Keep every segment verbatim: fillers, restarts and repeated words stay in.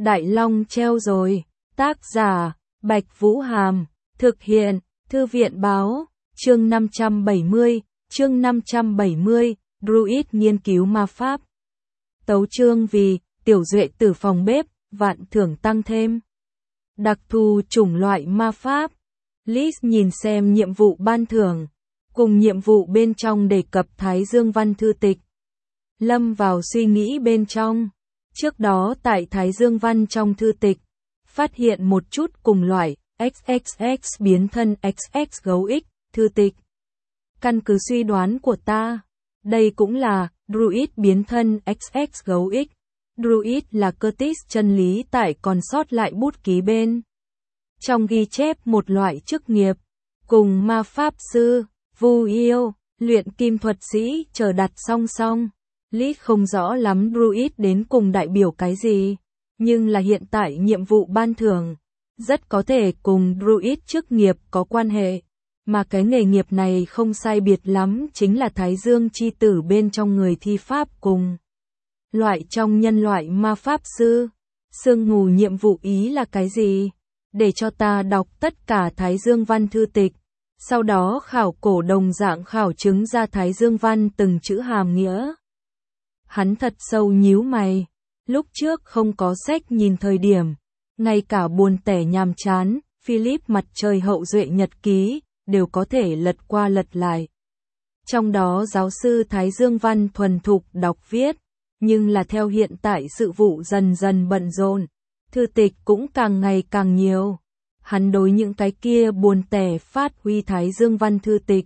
Đại Long treo rồi. Tác giả, Bạch Vũ Hàm. Thực hiện, Thư viện Báo. Chương năm trăm bảy mươi. Chương năm trăm bảy mươi. Druid nghiên cứu ma pháp. Tấu chương vì, tiểu duệ tử phòng bếp, vạn thưởng tăng thêm. Đặc thù chủng loại ma pháp. Liz nhìn xem nhiệm vụ ban thưởng, cùng nhiệm vụ bên trong đề cập Thái Dương Văn thư tịch. Lâm vào suy nghĩ bên trong. Trước đó tại Thái Dương Văn trong thư tịch, phát hiện một chút cùng loại ích ích ích biến thân ích ích gấu X thư tịch. Căn cứ suy đoán của ta, đây cũng là Druid biến thân ích ích gấu X. Druid là Curtis chân lý tại còn sót lại bút ký bên trong ghi chép một loại chức nghiệp, cùng ma pháp sư, vu yêu, luyện kim thuật sĩ chờ đặt song song. Liz không rõ lắm Druid đến cùng đại biểu cái gì, nhưng là hiện tại nhiệm vụ ban thưởng rất có thể cùng Druid chức nghiệp có quan hệ, mà cái nghề nghiệp này không sai biệt lắm chính là Thái Dương chi tử bên trong người thi pháp cùng loại trong nhân loại ma pháp sư. Sương mù nhiệm vụ ý là cái gì? Để cho ta đọc tất cả Thái Dương Văn thư tịch, sau đó khảo cổ đồng dạng khảo chứng ra Thái Dương Văn từng chữ hàm nghĩa. Hắn thật sâu nhíu mày, lúc trước không có sách nhìn thời điểm, ngay cả buồn tẻ nhàm chán, Philip mặt trời hậu duệ nhật ký, đều có thể lật qua lật lại. Trong đó giáo sư Thái Dương Văn thuần thục đọc viết, nhưng là theo hiện tại sự vụ dần dần bận rộn, thư tịch cũng càng ngày càng nhiều. Hắn đối những cái kia buồn tẻ phát huy Thái Dương Văn thư tịch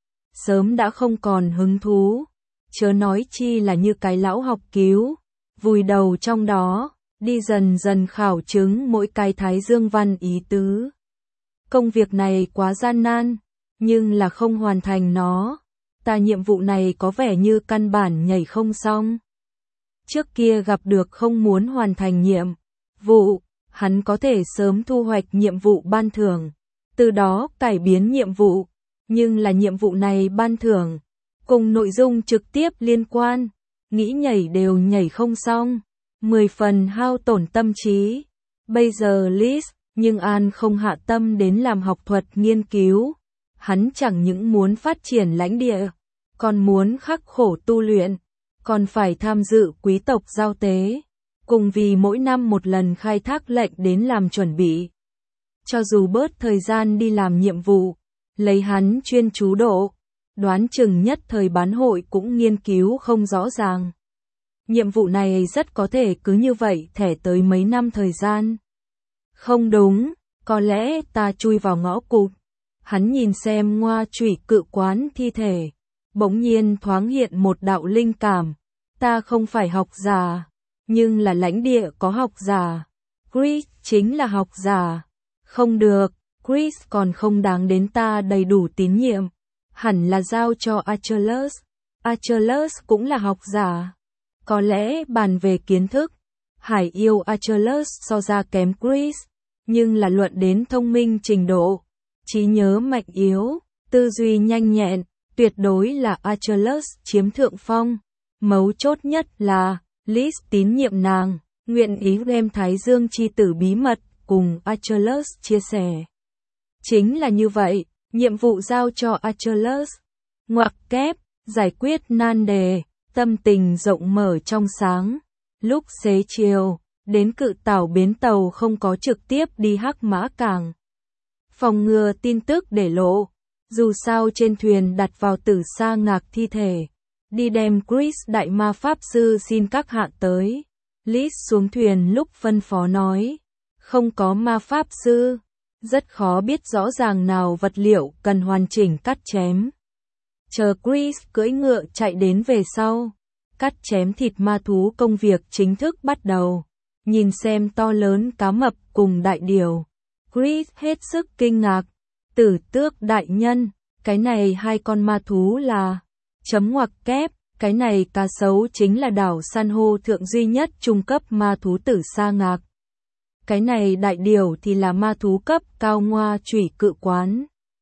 sớm đã không còn hứng thú, chớ nói chi là như cái lão học cứu, vùi đầu trong đó, đi dần dần khảo chứng mỗi cái Thái Dương Văn ý tứ. Công việc này quá gian nan, nhưng là không hoàn thành nó, ta nhiệm vụ này có vẻ như căn bản nhảy không xong. Trước kia gặp được không muốn hoàn thành nhiệm vụ, hắn có thể sớm thu hoạch nhiệm vụ ban thưởng, từ đó cải biến nhiệm vụ, nhưng là nhiệm vụ này ban thưởng, cùng nội dung trực tiếp liên quan, nghĩ nhảy đều nhảy không xong, mười phần hao tổn tâm trí. Bây giờ Liz, nhưng An không hạ tâm đến làm học thuật nghiên cứu, hắn chẳng những muốn phát triển lãnh địa, còn muốn khắc khổ tu luyện, còn phải tham dự quý tộc giao tế, cùng vì mỗi năm một lần khai thác lệnh đến làm chuẩn bị. Cho dù bớt thời gian đi làm nhiệm vụ, lấy hắn chuyên chú độ, đoán chừng nhất thời bán hội cũng nghiên cứu không rõ ràng. Nhiệm vụ này rất có thể cứ như vậy thẻ tới mấy năm thời gian. Không đúng, có lẽ ta chui vào ngõ cụt. Hắn nhìn xem ngoa chủy cự quán thi thể, bỗng nhiên thoáng hiện một đạo linh cảm. Ta không phải học giả, nhưng là lãnh địa có học giả. Chris chính là học giả. Không được, Chris còn không đáng đến ta đầy đủ tín nhiệm. Hẳn là giao cho Achilles. Achilles cũng là học giả. Có lẽ bàn về kiến thức, Hải yêu Achilles so ra kém Chris, nhưng là luận đến thông minh trình độ, trí nhớ mạnh yếu, tư duy nhanh nhẹn, tuyệt đối là Achilles chiếm thượng phong. Mấu chốt nhất là, Liz tín nhiệm nàng, nguyện ý đem Thái Dương chi tử bí mật cùng Achilles chia sẻ. Chính là như vậy, nhiệm vụ giao cho Achilles. Ngoặc kép, giải quyết nan đề, tâm tình rộng mở trong sáng. Lúc xế chiều, đến Cự Tảo bến tàu không có trực tiếp đi Hắc Mã Cảng. Phòng ngừa tin tức để lộ, dù sao trên thuyền đặt vào Tử Sa Ngạc thi thể. Đi đem Chris đại ma pháp sư xin các hạ tới. Liz xuống thuyền lúc phân phó nói, không có ma pháp sư, rất khó biết rõ ràng nào vật liệu cần hoàn chỉnh cắt chém. Chờ Chris cưỡi ngựa chạy đến về sau, cắt chém thịt ma thú công việc chính thức bắt đầu. Nhìn xem to lớn cá mập cùng đại điểu, Chris hết sức kinh ngạc. Tử Tước đại nhân, cái này hai con ma thú là... Chấm ngoặc kép, cái này cá sấu chính là đảo san hô thượng duy nhất trung cấp ma thú Tử Sa Ngạc. Cái này đại điểu thì là ma thú cấp cao ngoa chủy cự quán.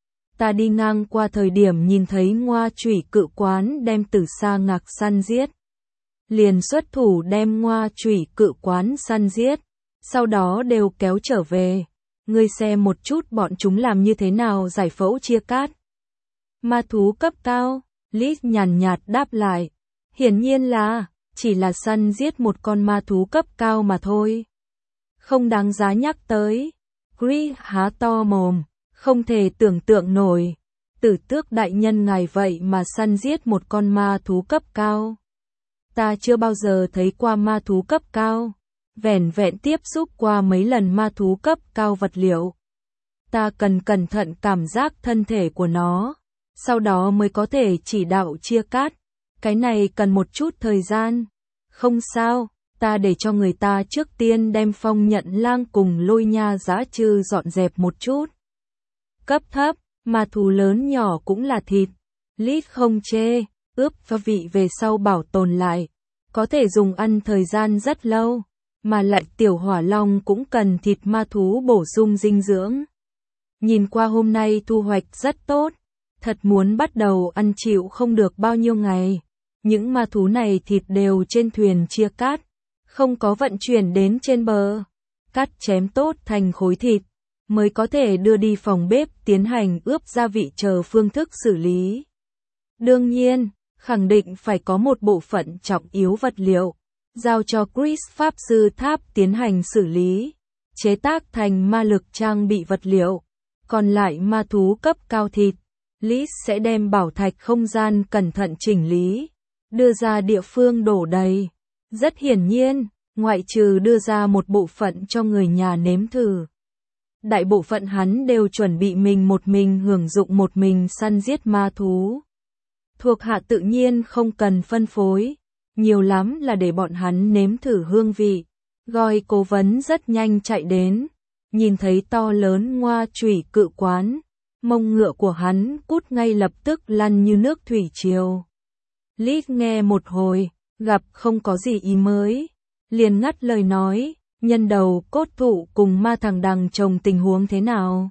Ta đi ngang qua thời điểm nhìn thấy ngoa chủy cự quán đem Tử Sa Ngạc săn giết. Liền xuất thủ đem ngoa chủy cự quán săn giết. sau đó đều kéo trở về. Ngươi xem một chút bọn chúng làm như thế nào giải phẫu chia cát. Ma thú cấp cao, Liz nhàn nhạt đáp lại. Hiển nhiên là, chỉ là săn giết một con ma thú cấp cao mà thôi. Không đáng giá nhắc tới. Chris há to mồm, không thể tưởng tượng nổi. Tử tước đại nhân ngài vậy mà săn giết một con ma thú cấp cao. Ta chưa bao giờ thấy qua ma thú cấp cao. Vẻn vẹn tiếp xúc qua mấy lần ma thú cấp cao vật liệu. Ta cần cẩn thận cảm giác thân thể của nó, sau đó mới có thể chỉ đạo chia cát. Cái này cần một chút thời gian. Không sao, ta để cho người ta trước tiên đem Phong Nhận Lang cùng Lôi Nha Dã Trư dọn dẹp một chút. Cấp thấp, ma thú lớn nhỏ cũng là thịt. Liz không chê, ướp gia vị về sau bảo tồn lại. Có thể dùng ăn thời gian rất lâu. Mà lại tiểu hỏa long cũng cần thịt ma thú bổ sung dinh dưỡng. Nhìn qua hôm nay thu hoạch rất tốt. Thật muốn bắt đầu ăn chịu không được bao nhiêu ngày. Những ma thú này thịt đều trên thuyền chia cát. Không có vận chuyển đến trên bờ. Cắt chém tốt thành khối thịt. Mới có thể đưa đi phòng bếp tiến hành ướp gia vị chờ phương thức xử lý. Đương nhiên, khẳng định phải có một bộ phận trọng yếu vật liệu. Giao cho Chris Pháp Sư Tháp tiến hành xử lý. Chế tác thành ma lực trang bị vật liệu. Còn lại ma thú cấp cao thịt. Liz sẽ đem bảo thạch không gian cẩn thận chỉnh lý. Đưa ra địa phương đổ đầy. Rất hiển nhiên, ngoại trừ đưa ra một bộ phận cho người nhà nếm thử. Đại bộ phận hắn đều chuẩn bị mình một mình hưởng dụng một mình săn giết ma thú. Thuộc hạ tự nhiên không cần phân phối. Nhiều lắm là để bọn hắn nếm thử hương vị. Goi cố vấn rất nhanh chạy đến. Nhìn thấy to lớn ngoa chủy cự quán. Mông ngựa của hắn cút ngay lập tức lăn như nước thủy triều. Liz nghe một hồi, gặp không có gì ý mới. Liền ngắt lời nói, nhân đầu cốt thụ cùng ma thằng đằng trồng tình huống thế nào?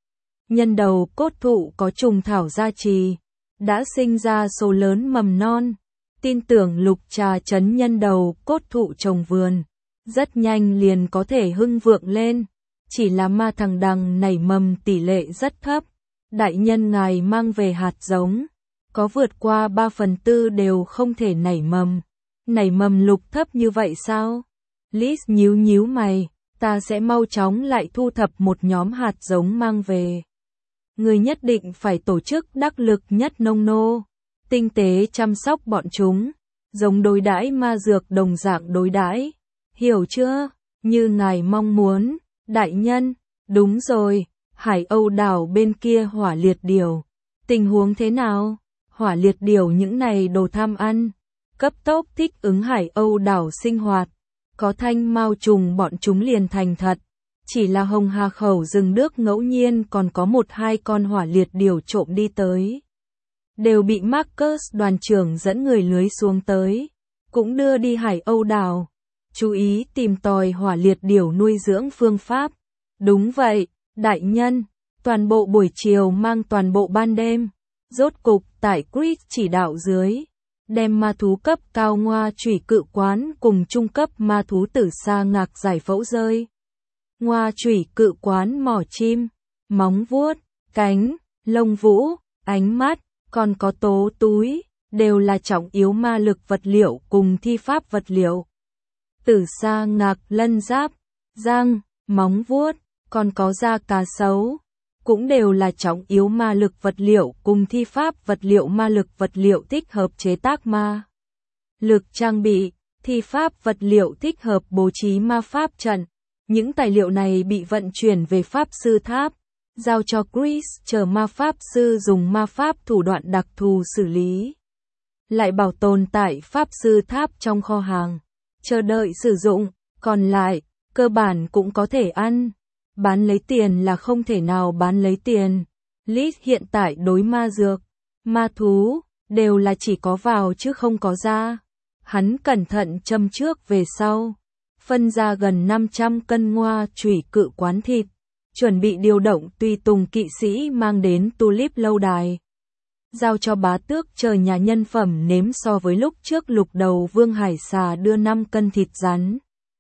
Nhân đầu cốt thụ có trùng thảo gia trì. Đã sinh ra số lớn mầm non. Tin tưởng lục trà trấn nhân đầu cốt thụ trồng vườn. Rất nhanh liền có thể hưng vượng lên. Chỉ là ma thằng đằng nảy mầm tỷ lệ rất thấp. Đại nhân ngài mang về hạt giống. Có vượt qua ba phần tư đều không thể nảy mầm. Nảy mầm lục thấp như vậy sao? Liz nhíu nhíu mày. Ta sẽ mau chóng lại thu thập một nhóm hạt giống mang về. Người nhất định phải tổ chức đắc lực nhất nông nô. Tinh tế chăm sóc bọn chúng. Giống đối đãi ma dược đồng dạng đối đãi. Hiểu chưa? Như ngài mong muốn. Đại nhân, đúng rồi. Hải Âu đảo bên kia hỏa liệt điểu. Tình huống thế nào? Hỏa liệt điểu những này đồ tham ăn. Cấp tốc thích ứng Hải Âu đảo sinh hoạt. Có thanh mao trùng bọn chúng liền thành thật. Chỉ là Hồng Hà khẩu rừng nước ngẫu nhiên còn có một hai con hỏa liệt điểu trộm đi tới. Đều bị Marcus đoàn trưởng dẫn người lưới xuống tới. Cũng đưa đi Hải Âu đảo. Chú ý tìm tòi hỏa liệt điểu nuôi dưỡng phương pháp. Đúng vậy, đại nhân. Toàn bộ buổi chiều mang toàn bộ ban đêm. Rốt cục tại Chris chỉ đạo dưới. Đem ma thú cấp cao ngoa chủy cự quán cùng trung cấp ma thú tử sa ngạc giải phẫu rơi. Ngoa chủy cự quán mỏ chim, móng vuốt, cánh, lông vũ, ánh mắt, còn có tố túi, đều là trọng yếu ma lực vật liệu cùng thi pháp vật liệu. Tử sa ngạc lân giáp, răng, móng vuốt, còn có da cá sấu, cũng đều là trọng yếu ma lực vật liệu cùng thi pháp vật liệu ma lực vật liệu thích hợp chế tác ma lực trang bị, thi pháp vật liệu thích hợp bố trí ma pháp trận. Những tài liệu này bị vận chuyển về pháp sư tháp, giao cho Chris chờ ma pháp sư dùng ma pháp thủ đoạn đặc thù xử lý. Lại bảo tồn tại pháp sư tháp trong kho hàng, chờ đợi sử dụng, còn lại, cơ bản cũng có thể ăn. Bán lấy tiền là không thể nào bán lấy tiền. Liz hiện tại đối ma dược, ma thú, đều là chỉ có vào chứ không có ra. Hắn cẩn thận châm trước về sau. Phân ra gần năm trăm cân ngoa chủy cự quán thịt. Chuẩn bị điều động tùy tùng kỵ sĩ mang đến Tulip lâu đài. Giao cho bá tước chờ nhà nhân phẩm nếm so với lúc trước lục đầu vương hải xà đưa năm cân thịt rắn.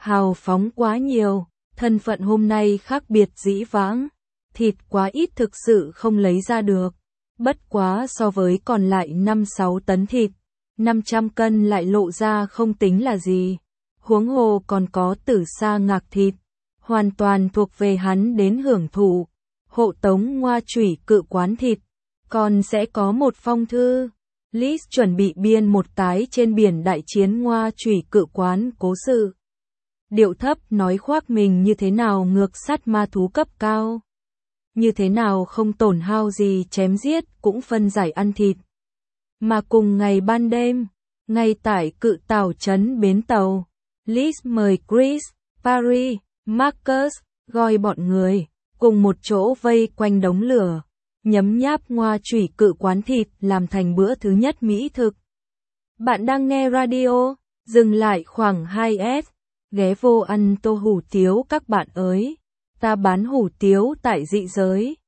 hào phóng quá nhiều, thân phận hôm nay khác biệt dĩ vãng, thịt quá ít thực sự không lấy ra được. Bất quá so với còn lại năm sáu tấn thịt, năm trăm cân lại lộ ra không tính là gì. Huống hồ còn có Tử Sa Ngạc thịt, hoàn toàn thuộc về hắn đến hưởng thụ. Hộ tống Ngoa Chủy Cự Quán thịt, còn sẽ có một phong thư. Liz chuẩn bị biên một tái trên biển đại chiến Ngoa Chủy Cự Quán cố sự. Điệu thấp nói khoác mình như thế nào ngược sát ma thú cấp cao. Như thế nào không tổn hao gì chém giết cũng phân giải ăn thịt. Mà cùng ngày ban đêm, ngay tại Cự Tảo trấn bến tàu, Liz mời Chris, Paris, Marcus, gọi bọn người, cùng một chỗ vây quanh đống lửa, nhấm nháp Ngoa Chủy Cự Quán thịt làm thành bữa thứ nhất mỹ thực. Bạn đang nghe radio, dừng lại khoảng hai S, ghé vô ăn tô hủ tiếu các bạn ơi, ta bán hủ tiếu tại dị giới.